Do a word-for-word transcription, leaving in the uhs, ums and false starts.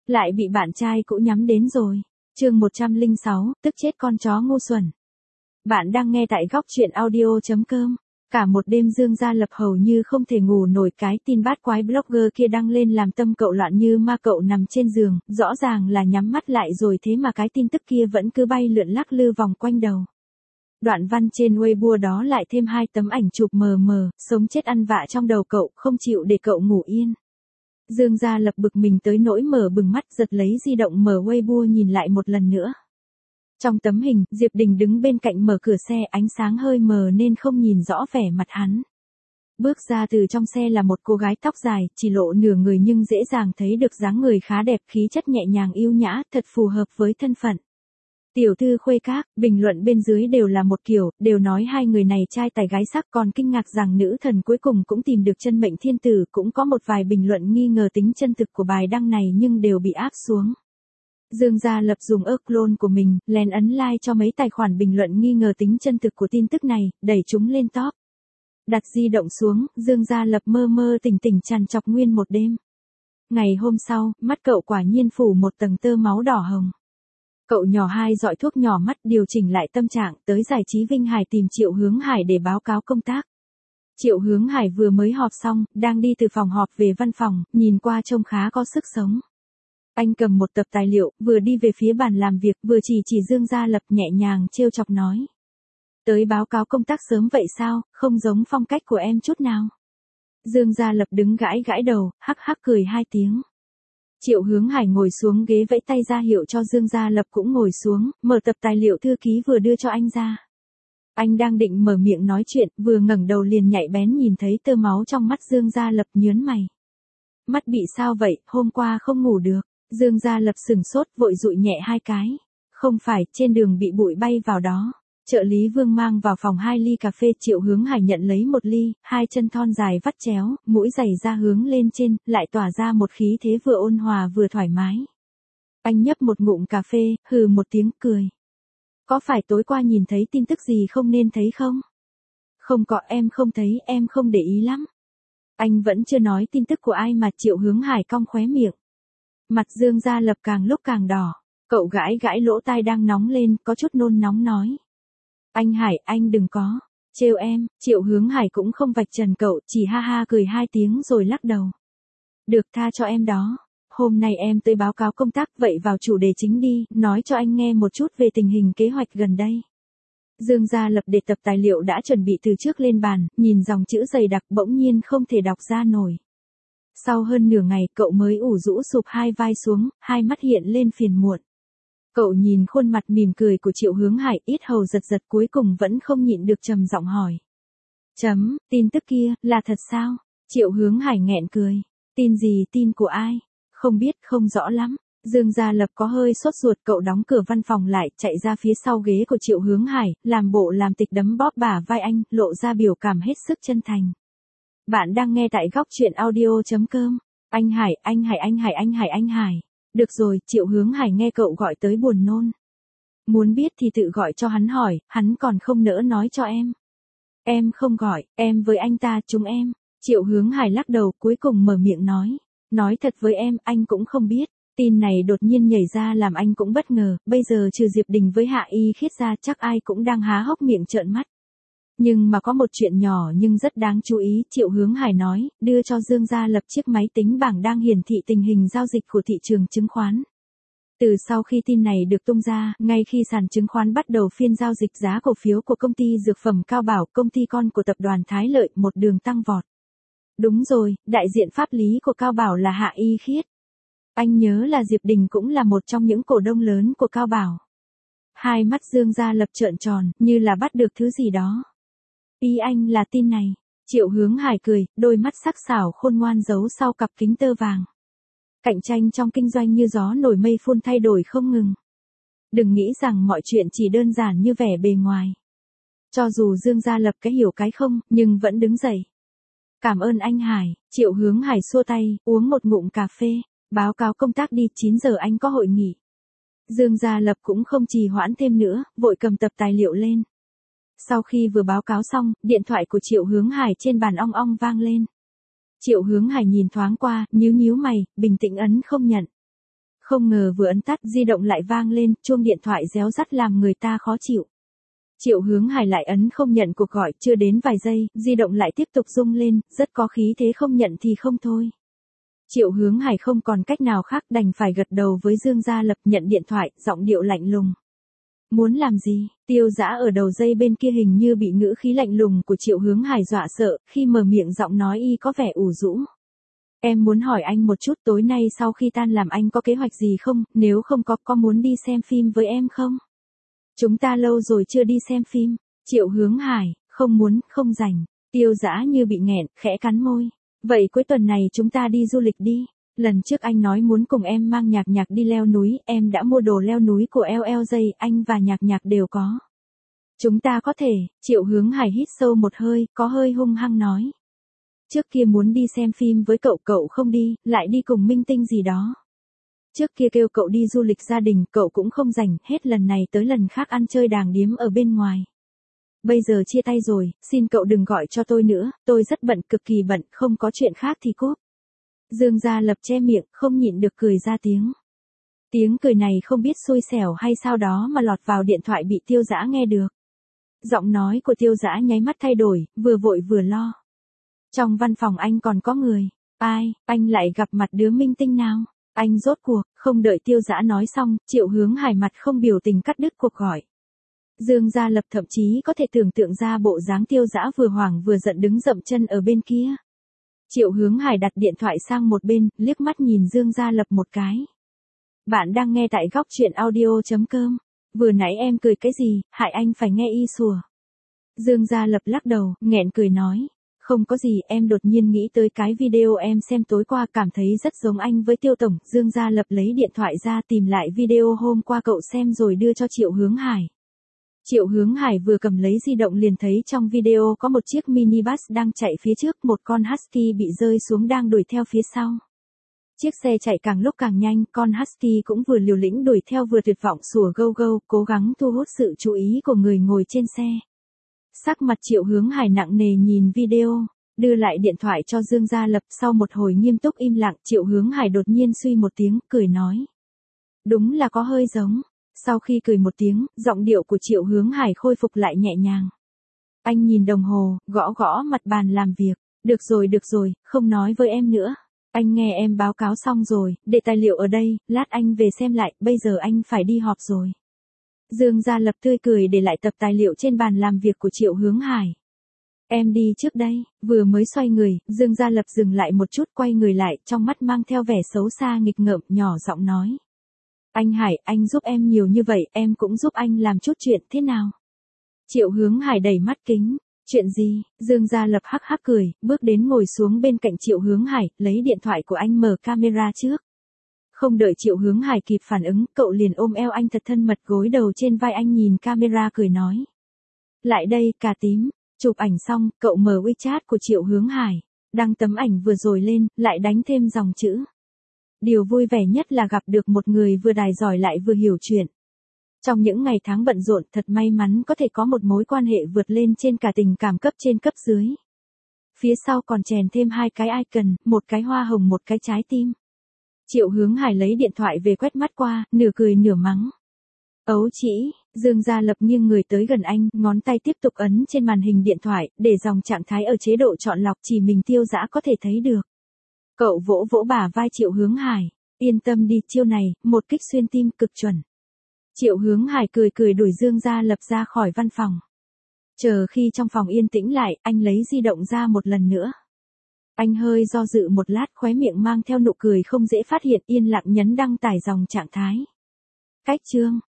Lại bị bạn trai cũ nhắm đến rồi. Chương một trăm lẻ sáu, tức chết con chó ngu xuẩn. Bạn đang nghe tại góc truyện audio chấm com. Cả một đêm Dương Gia Lập hầu như không thể ngủ nổi, cái tin bát quái blogger kia đăng lên làm tâm cậu loạn như ma. Cậu nằm trên giường, rõ ràng là nhắm mắt lại rồi, thế mà cái tin tức kia vẫn cứ bay lượn lắc lư vòng quanh đầu. Đoạn văn trên Weibo đó lại thêm hai tấm ảnh chụp mờ mờ, sống chết ăn vạ trong đầu cậu, không chịu để cậu ngủ yên. Dương Gia Lập bực mình tới nỗi mở bừng mắt, giật lấy di động mở Weibo nhìn lại một lần nữa. Trong tấm hình, Diệp Đình đứng bên cạnh mở cửa xe, ánh sáng hơi mờ nên không nhìn rõ vẻ mặt hắn. Bước ra từ trong xe là một cô gái tóc dài, chỉ lộ nửa người nhưng dễ dàng thấy được dáng người khá đẹp, khí chất nhẹ nhàng yêu nhã, thật phù hợp với thân phận. Tiểu thư khuê các, bình luận bên dưới đều là một kiểu, đều nói hai người này trai tài gái sắc, còn kinh ngạc rằng nữ thần cuối cùng cũng tìm được chân mệnh thiên tử. Cũng có một vài bình luận nghi ngờ tính chân thực của bài đăng này nhưng đều bị áp xuống. Dương Gia Lập dùng ơ clone của mình, lén ấn like cho mấy tài khoản bình luận nghi ngờ tính chân thực của tin tức này, đẩy chúng lên top. Đặt di động xuống, Dương Gia Lập mơ mơ tỉnh tỉnh trằn trọc nguyên một đêm. Ngày hôm sau, mắt cậu quả nhiên phủ một tầng tơ máu đỏ hồng. Cậu nhỏ hai dọi thuốc nhỏ mắt, điều chỉnh lại tâm trạng, tới giải trí Vinh Hải tìm Triệu Hướng Hải để báo cáo công tác. Triệu Hướng Hải vừa mới họp xong, đang đi từ phòng họp về văn phòng, nhìn qua trông khá có sức sống. Anh cầm một tập tài liệu, vừa đi về phía bàn làm việc, vừa chỉ chỉ Dương Gia Lập, nhẹ nhàng trêu chọc nói. Tới báo cáo công tác sớm vậy sao, không giống phong cách của em chút nào. Dương Gia Lập đứng gãi gãi đầu, hắc hắc cười hai tiếng. Triệu Hướng Hải ngồi xuống ghế vẫy tay ra hiệu cho Dương Gia Lập cũng ngồi xuống, mở tập tài liệu thư ký vừa đưa cho anh ra. Anh đang định mở miệng nói chuyện, vừa ngẩng đầu liền nhạy bén nhìn thấy tơ máu trong mắt Dương Gia Lập, nhớn mày. Mắt bị sao vậy, hôm qua không ngủ được. Dương Gia Lập sừng sốt, vội dụi nhẹ hai cái. Không phải, trên đường bị bụi bay vào đó. Trợ lý Vương mang vào phòng hai ly cà phê. Triệu Hướng Hải nhận lấy một ly, hai chân thon dài vắt chéo, mũi giày ra hướng lên trên, lại tỏa ra một khí thế vừa ôn hòa vừa thoải mái. Anh nhấp một ngụm cà phê, hừ một tiếng cười. Có phải tối qua nhìn thấy tin tức gì không nên thấy không? Không có, em không thấy, em không để ý lắm. Anh vẫn chưa nói tin tức của ai mà. Triệu Hướng Hải cong khóe miệng. Mặt Dương Gia Lập càng lúc càng đỏ. Cậu gãi gãi lỗ tai đang nóng lên, có chút nôn nóng nói. Anh Hải, anh đừng có trêu em. Triệu Hướng Hải cũng không vạch trần cậu, chỉ ha ha cười hai tiếng rồi lắc đầu. Được, tha cho em đó. Hôm nay em tới báo cáo công tác, vậy vào chủ đề chính đi, nói cho anh nghe một chút về tình hình kế hoạch gần đây. Dương Gia Lập để tập tài liệu đã chuẩn bị từ trước lên bàn, nhìn dòng chữ dày đặc bỗng nhiên không thể đọc ra nổi. Sau hơn nửa ngày, cậu mới ủ rũ sụp hai vai xuống, hai mắt hiện lên phiền muộn. Cậu nhìn khuôn mặt mỉm cười của Triệu Hướng Hải, yết hầu giật giật, cuối cùng vẫn không nhịn được trầm giọng hỏi. Chấm, tin tức kia, là thật sao? Triệu Hướng Hải nghẹn cười. Tin gì, tin của ai? Không biết, không rõ lắm. Dương Gia Lập có hơi sốt ruột, cậu đóng cửa văn phòng lại, chạy ra phía sau ghế của Triệu Hướng Hải, làm bộ làm tịch đấm bóp bả vai anh, lộ ra biểu cảm hết sức chân thành. Bạn đang nghe tại góc truyện audio chấm com. Anh Hải, anh Hải, anh Hải, anh Hải, anh Hải. Được rồi, Triệu Hướng Hải nghe cậu gọi tới buồn nôn. Muốn biết thì tự gọi cho hắn hỏi, hắn còn không nỡ nói cho em. Em không gọi, em với anh ta, chúng em. Triệu Hướng Hải lắc đầu, cuối cùng mở miệng nói. Nói thật với em, anh cũng không biết. Tin này đột nhiên nhảy ra làm anh cũng bất ngờ, bây giờ trừ Diệp Đình với Hạ Y Khiết ra chắc ai cũng đang há hốc miệng trợn mắt. Nhưng mà có một chuyện nhỏ nhưng rất đáng chú ý, Triệu Hướng Hải nói, đưa cho Dương Gia Lập chiếc máy tính bảng đang hiển thị tình hình giao dịch của thị trường chứng khoán. Từ sau khi tin này được tung ra, ngay khi sàn chứng khoán bắt đầu phiên giao dịch, giá cổ phiếu của công ty dược phẩm Cao Bảo, công ty con của tập đoàn Thái Lợi, một đường tăng vọt. Đúng rồi, đại diện pháp lý của Cao Bảo là Hạ Y Khiết. Anh nhớ là Diệp Đình cũng là một trong những cổ đông lớn của Cao Bảo. Hai mắt Dương Gia Lập trợn tròn, như là bắt được thứ gì đó. Ý anh là tin này. Triệu Hướng Hải cười, đôi mắt sắc sảo khôn ngoan giấu sau cặp kính tơ vàng. Cạnh tranh trong kinh doanh như gió nổi mây phun, thay đổi không ngừng. Đừng nghĩ rằng mọi chuyện chỉ đơn giản như vẻ bề ngoài. Cho dù Dương Gia Lập cái hiểu cái không, nhưng vẫn đứng dậy. Cảm ơn anh Hải. Triệu Hướng Hải xua tay, uống một ngụm cà phê. Báo cáo công tác đi, chín giờ anh có hội nghị. Dương Gia Lập cũng không trì hoãn thêm nữa, vội cầm tập tài liệu lên. Sau khi vừa báo cáo xong, điện thoại của Triệu Hướng Hải trên bàn ong ong vang lên. Triệu Hướng Hải nhìn thoáng qua, nhíu nhíu mày, bình tĩnh ấn không nhận. Không ngờ vừa ấn tắt di động lại vang lên, chuông điện thoại réo rắt làm người ta khó chịu. Triệu Hướng Hải lại ấn không nhận cuộc gọi, chưa đến vài giây, di động lại tiếp tục rung lên, rất có khí thế không nhận thì không thôi. Triệu Hướng Hải không còn cách nào khác đành phải gật đầu với Dương Gia Lập nhận điện thoại, giọng điệu lạnh lùng. Muốn làm gì? Tiêu Dã ở đầu dây bên kia hình như bị ngữ khí lạnh lùng của Triệu Hướng Hải dọa sợ, khi mở miệng giọng nói y có vẻ ủ rũ. Em muốn hỏi anh một chút, tối nay sau khi tan làm anh có kế hoạch gì không, nếu không có, có muốn đi xem phim với em không? Chúng ta lâu rồi chưa đi xem phim. Triệu Hướng Hải, không muốn, không rảnh. Tiêu Dã như bị nghẹn, khẽ cắn môi. Vậy cuối tuần này chúng ta đi du lịch đi. Lần trước anh nói muốn cùng em mang Nhạc Nhạc đi leo núi, em đã mua đồ leo núi của lờ lờ gi, anh và Nhạc Nhạc đều có. Chúng ta có thể. Triệu Hướng Hải hít sâu một hơi, có hơi hung hăng nói. Trước kia muốn đi xem phim với cậu, cậu không đi, lại đi cùng minh tinh gì đó. Trước kia kêu cậu đi du lịch gia đình, cậu cũng không rảnh, hết lần này tới lần khác ăn chơi đàng điếm ở bên ngoài. Bây giờ chia tay rồi, xin cậu đừng gọi cho tôi nữa, tôi rất bận, cực kỳ bận, không có chuyện khác thì cúp. Dương Gia Lập che miệng, không nhịn được cười ra tiếng. Tiếng cười này không biết xui xẻo hay sao đó mà lọt vào điện thoại bị Tiêu Dã nghe được. Giọng nói của Tiêu Dã nháy mắt thay đổi, vừa vội vừa lo. Trong văn phòng anh còn có người. Ai, anh lại gặp mặt đứa minh tinh nào? Anh rốt cuộc, không đợi Tiêu Dã nói xong, Triệu Hướng Hải mặt không biểu tình cắt đứt cuộc gọi. Dương Gia Lập thậm chí có thể tưởng tượng ra bộ dáng Tiêu Dã vừa hoảng vừa giận đứng dậm chân ở bên kia. Triệu Hướng Hải đặt điện thoại sang một bên, liếc mắt nhìn Dương Gia Lập một cái. Bạn đang nghe tại góc truyện audio chấm com. Vừa nãy em cười cái gì, hại anh phải nghe y sủa. Dương Gia Lập lắc đầu, nghẹn cười nói. Không có gì, em đột nhiên nghĩ tới cái video em xem tối qua, cảm thấy rất giống anh với Tiêu Tổng. Dương Gia Lập lấy điện thoại ra tìm lại video hôm qua cậu xem rồi đưa cho Triệu Hướng Hải. Triệu Hướng Hải vừa cầm lấy di động liền thấy trong video có một chiếc minibus đang chạy phía trước, một con husky bị rơi xuống đang đuổi theo phía sau. Chiếc xe chạy càng lúc càng nhanh, con husky cũng vừa liều lĩnh đuổi theo vừa tuyệt vọng sủa gâu gâu, cố gắng thu hút sự chú ý của người ngồi trên xe. Sắc mặt Triệu Hướng Hải nặng nề nhìn video, đưa lại điện thoại cho Dương Gia Lập, sau một hồi nghiêm túc im lặng, Triệu Hướng Hải đột nhiên suy một tiếng, cười nói. Đúng là có hơi giống. Sau khi cười một tiếng, giọng điệu của Triệu Hướng Hải khôi phục lại nhẹ nhàng. Anh nhìn đồng hồ, gõ gõ mặt bàn làm việc. Được rồi được rồi, không nói với em nữa. Anh nghe em báo cáo xong rồi, để tài liệu ở đây, lát anh về xem lại, bây giờ anh phải đi họp rồi. Dương Gia Lập tươi cười để lại tập tài liệu trên bàn làm việc của Triệu Hướng Hải. Em đi trước đây. Vừa mới xoay người, Dương Gia Lập dừng lại một chút, quay người lại, trong mắt mang theo vẻ xấu xa nghịch ngợm, nhỏ giọng nói. Anh Hải, anh giúp em nhiều như vậy, em cũng giúp anh làm chút chuyện, thế nào? Triệu Hướng Hải đẩy mắt kính. Chuyện gì? Dương Gia Lập hắc hắc cười, bước đến ngồi xuống bên cạnh Triệu Hướng Hải, lấy điện thoại của anh mở camera trước. Không đợi Triệu Hướng Hải kịp phản ứng, cậu liền ôm eo anh thật thân mật, gối đầu trên vai anh nhìn camera cười nói. Lại đây, cà tím. Chụp ảnh xong, cậu mở WeChat của Triệu Hướng Hải. Đăng tấm ảnh vừa rồi lên, lại đánh thêm dòng chữ. Điều vui vẻ nhất là gặp được một người vừa đài giỏi lại vừa hiểu chuyện. Trong những ngày tháng bận rộn, thật may mắn có thể có một mối quan hệ vượt lên trên cả tình cảm cấp trên cấp dưới. Phía sau còn chèn thêm hai cái icon, một cái hoa hồng một cái trái tim. Triệu Hướng Hải lấy điện thoại về quét mắt qua, nửa cười nửa mắng. Ấu chỉ, Dương Gia Lập nghiêng người tới gần anh, ngón tay tiếp tục ấn trên màn hình điện thoại, để dòng trạng thái ở chế độ chọn lọc chỉ mình Tiêu Dã có thể thấy được. Cậu vỗ vỗ bả vai Triệu Hướng Hải, yên tâm đi, chiêu này, một kích xuyên tim cực chuẩn. Triệu Hướng Hải cười cười đuổi Dương Gia Lập ra khỏi văn phòng. Chờ khi trong phòng yên tĩnh lại, anh lấy di động ra một lần nữa. Anh hơi do dự một lát, khóe miệng mang theo nụ cười không dễ phát hiện, yên lặng nhấn đăng tải dòng trạng thái. Cách chương.